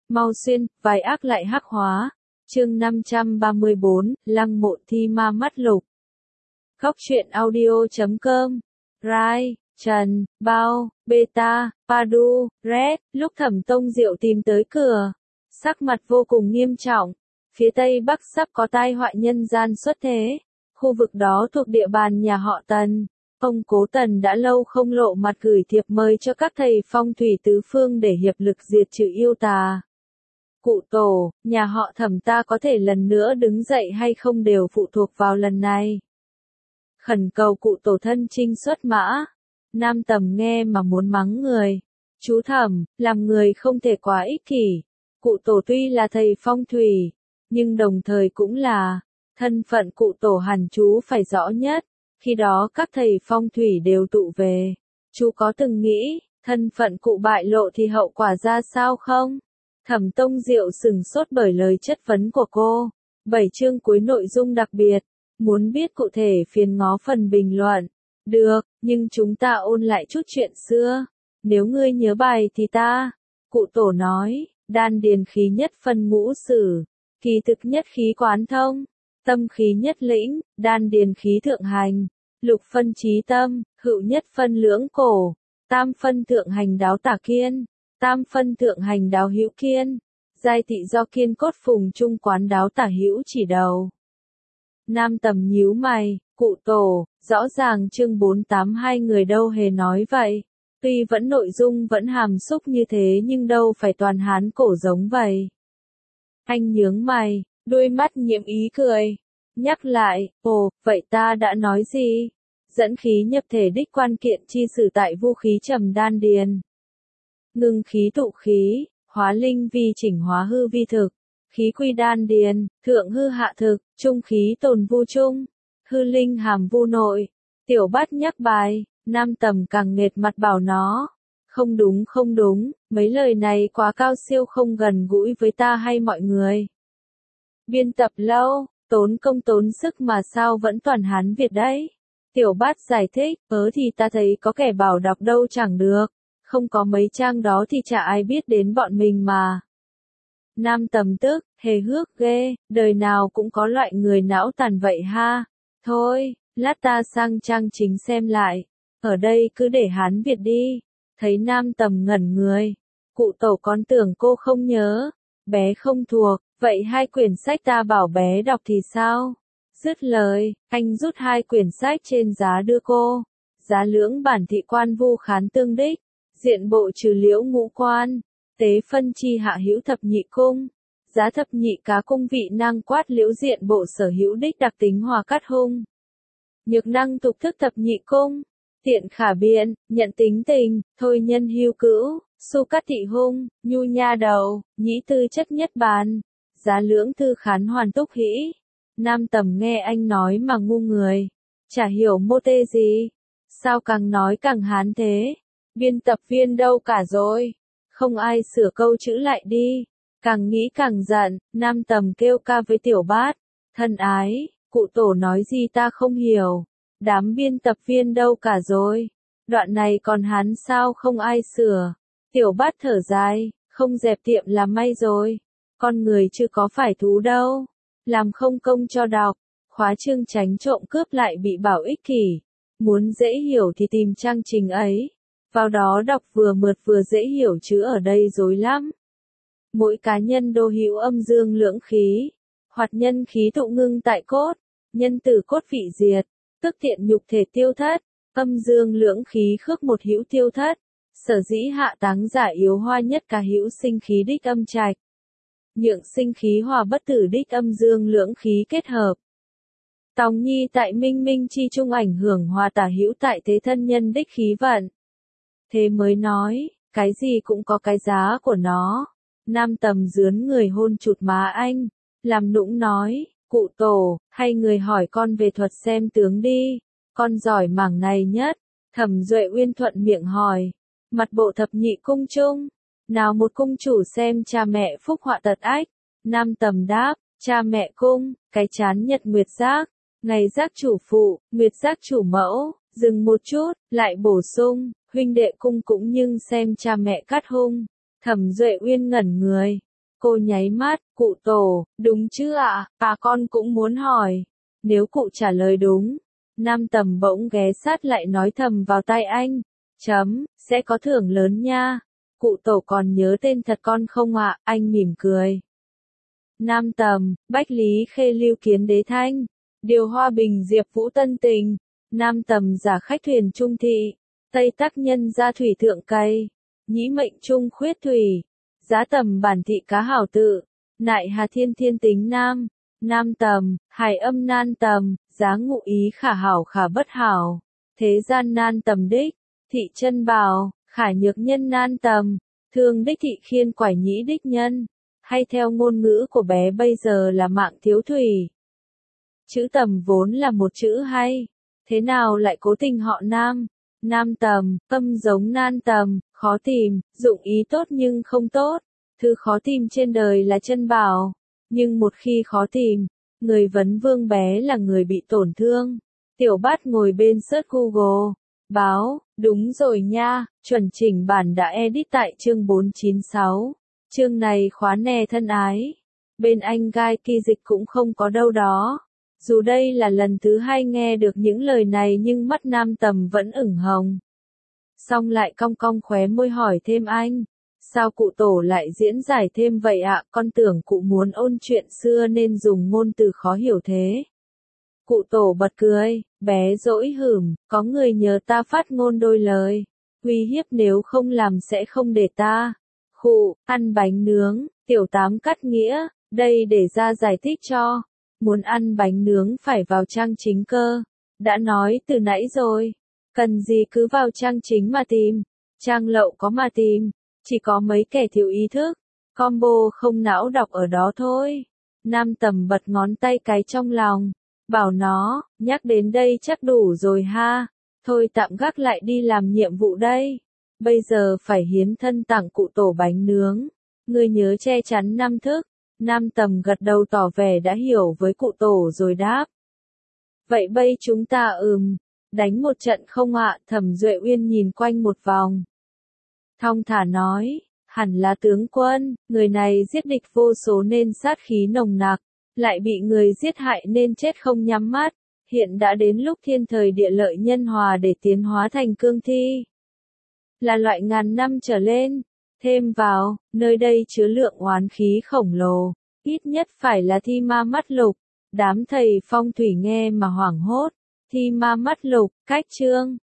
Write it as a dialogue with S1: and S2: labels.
S1: Mau xuyên, vài ác lại hắc hóa. Chương 534, Lăng Mộ Thi Ma Mắt Lục. Khóc chuyện audio.com. Rai, Trần, Bao, Beta, Padu, Red. Lúc Thẩm Tông Diệu tìm tới cửa, sắc mặt vô cùng nghiêm trọng. Phía Tây Bắc sắp có tai họa nhân gian xuất thế. Khu vực đó thuộc địa bàn nhà họ Tần. Ông Cố Tần đã lâu không lộ mặt gửi thiệp mời cho các thầy phong thủy tứ phương để hiệp lực diệt trừ yêu tà. Cụ Tổ, nhà họ Thẩm ta có thể lần nữa đứng dậy hay không đều phụ thuộc vào lần này. Khẩn cầu cụ Tổ thân chinh xuất mã. Nam Tầm nghe mà muốn mắng người. Chú Thẩm, làm người không thể quá ích kỷ. Cụ Tổ tuy là thầy phong thủy, nhưng đồng thời cũng là thân phận cụ Tổ hẳn chú phải rõ nhất. Khi đó các thầy phong thủy đều tụ về. Chú có từng nghĩ, thân phận cụ bại lộ thì hậu quả ra sao không? Thẩm Tông Diệu sừng sốt bởi lời chất vấn của cô. 7 chương cuối nội dung đặc biệt. Muốn biết cụ thể phiền ngó phần bình luận. Được, nhưng chúng ta ôn lại chút chuyện xưa. Nếu ngươi nhớ bài thì ta. Cụ Tổ nói, đan điền khí nhất phân ngũ sử. Kỳ thực nhất khí quán thông. Tâm khí nhất lĩnh, đan điền khí thượng hành. Lục phân trí tâm, hữu nhất phân lưỡng cổ. Tam phân thượng hành đáo tả kiên. Tam phân thượng hành đáo hữu kiên. Giai tị do kiên cốt phùng trung quán đáo tả hữu chỉ đầu. Nam Tầm nhíu mày, cụ Tổ, rõ ràng chương 482 người đâu hề nói vậy. Tuy vẫn nội dung vẫn hàm xúc như thế nhưng đâu phải toàn hán cổ giống vậy. Anh nhướng mày, đôi mắt nhiễm ý cười. Nhắc lại, ồ, vậy ta đã nói gì? Dẫn khí nhập thể đích quan kiện chi sử tại vũ khí trầm đan điền. Ngưng khí tụ khí, hóa linh vi chỉnh hóa hư vi thực. Khí quy đan điền, thượng hư hạ thực, trung khí tồn vu trung. Hư linh hàm vu nội. Tiểu Bát nhắc bài, Nam Tầm càng nghệt mặt bảo nó. Không đúng, mấy lời này quá cao siêu không gần gũi với ta hay mọi người. Biên tập lâu, tốn công tốn sức mà sao vẫn toàn Hán Việt đấy. Tiểu Bát giải thích, thì ta thấy có kẻ bảo đọc đâu chẳng được. Không có mấy trang đó thì chả ai biết đến bọn mình mà. Nam Tầm tức, hề hước ghê, đời nào cũng có loại người não tàn vậy ha. Thôi, lát ta sang trang chính xem lại. Ở đây cứ để Hán Việt đi. Thấy Nam Tầm ngẩn người. Cụ Tổ con tưởng cô không nhớ. Bé không thuộc, vậy 2 quyển sách ta bảo bé đọc thì sao? Dứt lời, anh rút 2 quyển sách trên giá đưa cô. Giá lưỡng bản thị quan vu khán tương đích. Diện bộ trừ liễu ngũ quan. Tế phân chi hạ hữu thập nhị cung. Giá thập nhị cá cung vị năng quát liễu diện bộ sở hữu đích đặc tính hòa cát hung. Nhược năng tục thức thập nhị cung. Tiện khả biện, nhận tính tình, thôi nhân hưu cữu, su cát thị hung, nhu nha đầu, nhĩ tư chất nhất bàn. Giá lưỡng thư khán hoàn túc hĩ. Nam Tầm nghe anh nói mà ngu người. Chả hiểu mô tê gì. Sao càng nói càng hán thế? Biên tập viên đâu cả rồi? Không ai sửa câu chữ lại đi. Càng nghĩ càng giận, Nam Tầm kêu ca với Tiểu Bát. Thân ái, cụ Tổ nói gì ta không hiểu. Đám biên tập viên đâu cả rồi. Đoạn này còn hán sao không ai sửa. Tiểu Bát thở dài, không dẹp tiệm là may rồi. Con người chưa có phải thú đâu. Làm không công cho đọc. Khóa chương tránh trộm cướp lại bị bảo ích kỷ. Muốn dễ hiểu thì tìm trang trình ấy. Vào đó đọc vừa mượt vừa dễ hiểu chứ ở đây rối lắm. Mỗi cá nhân đô hữu âm dương lưỡng khí. Hoạt nhân khí tụ ngưng tại cốt. Nhân tử cốt vị diệt. Tức tiện nhục thể tiêu thất. Âm dương lưỡng khí khước một hữu tiêu thất. Sở dĩ hạ táng giả yếu hoa nhất cả hữu sinh khí đích âm trạch. Nhượng sinh khí hòa bất tử đích âm dương lưỡng khí kết hợp. Tòng nhi tại minh minh chi trung ảnh hưởng hòa tả hữu tại thế thân nhân đích khí vận. Thế mới nói, cái gì cũng có cái giá của nó. Nam Tầm dướn người hôn chụt má anh. Làm nũng nói, cụ Tổ, hay người hỏi con về thuật xem tướng đi. Con giỏi mảng này nhất. Thẩm Duệ Uyên thuận miệng hỏi. Mặt bộ thập nhị cung chung. Nào một cung chủ xem cha mẹ phúc họa tật ách. Nam Tầm đáp, cha mẹ cung, cái chán nhật nguyệt giác. Ngày giác chủ phụ, nguyệt giác chủ mẫu. Dừng một chút, lại bổ sung, huynh đệ cung cũng nhưng xem cha mẹ cát hung. Thẩm Duệ Uyên ngẩn người. Cô nháy mắt, cụ tổ, đúng chứ ạ, con cũng muốn hỏi. Nếu cụ trả lời đúng, Nam Tầm bỗng ghé sát lại nói thầm vào tai anh. Sẽ có thưởng lớn nha. Cụ tổ còn nhớ tên thật con không ạ? Anh mỉm cười. Nam Tầm, Bách Lý Khê Lưu Kiến Đế Thanh, Điều Hoa Bình Diệp Vũ Tân Tình, Nam Tầm giả khách thuyền trung thị, Tây Tắc Nhân gia thủy thượng cây, Nhĩ mệnh trung khuyết thủy, Giá Tầm bản thị cá hảo tự, Nại Hà Thiên Thiên tính Nam, Nam Tầm, Hải âm nan tầm, Giá ngụ ý khả hảo khả bất hảo, Thế gian nan tầm đích, Thị chân bảo, khả nhược nhân nan tầm, Thương đích thị khiên quải nhĩ đích nhân. Hay theo ngôn ngữ của bé bây giờ là mạng thiếu thủy. Chữ Tầm vốn là một chữ hay, thế nào lại cố tình họ Nam? Nam Tầm, âm giống nan tầm, khó tìm, dụng ý tốt nhưng không tốt. Thứ khó tìm trên đời là chân bảo, nhưng một khi khó tìm, người vấn vương bé là người bị tổn thương. Tiểu Bát ngồi bên search Google, báo, đúng rồi nha, chuẩn chỉnh bản đã edit tại chương 496. Chương này khóa nè thân ái. Bên anh Gai Kỳ Dịch cũng không có đâu đó. Dù đây là lần thứ hai nghe được những lời này nhưng mắt Nam Tầm vẫn ửng hồng. Xong lại cong cong khóe môi hỏi thêm anh. Sao cụ tổ lại diễn giải thêm vậy ạ? Con tưởng cụ muốn ôn chuyện xưa nên dùng ngôn từ khó hiểu thế. Cụ tổ bật cười, bé dỗi hửm, có người nhờ ta phát ngôn đôi lời. Uy hiếp nếu không làm sẽ không để ta. Khụ, ăn bánh nướng, tiểu tám cắt nghĩa, đây để ra giải thích cho. Muốn ăn bánh nướng phải vào trang chính cơ. Đã nói từ nãy rồi. Cần gì cứ vào trang chính mà tìm. Trang lậu có mà tìm. Chỉ có mấy kẻ thiếu ý thức. Combo không não đọc ở đó thôi. Nam Tầm bật ngón tay cái trong lòng. Bảo nó, nhắc đến đây chắc đủ rồi ha. Thôi tạm gác lại đi làm nhiệm vụ đây. Bây giờ phải hiến thân tặng cụ tổ bánh nướng. Ngươi nhớ che chắn năm thức. Nam Tầm gật đầu tỏ vẻ đã hiểu với cụ tổ rồi đáp. Vậy bây chúng ta đánh một trận không ạ? Thẩm Duệ Uyên nhìn quanh một vòng. Thong thả nói, hẳn là tướng quân, người này giết địch vô số nên sát khí nồng nặc, lại bị người giết hại nên chết không nhắm mắt. Hiện đã đến lúc thiên thời địa lợi nhân hòa để tiến hóa thành cương thi. Là loại ngàn năm trở lên. Thêm vào, nơi đây chứa lượng oán khí khổng lồ, ít nhất phải là thi ma mắt lục. Đám thầy phong thủy nghe mà hoảng hốt. Thi ma mắt lục, cách chương.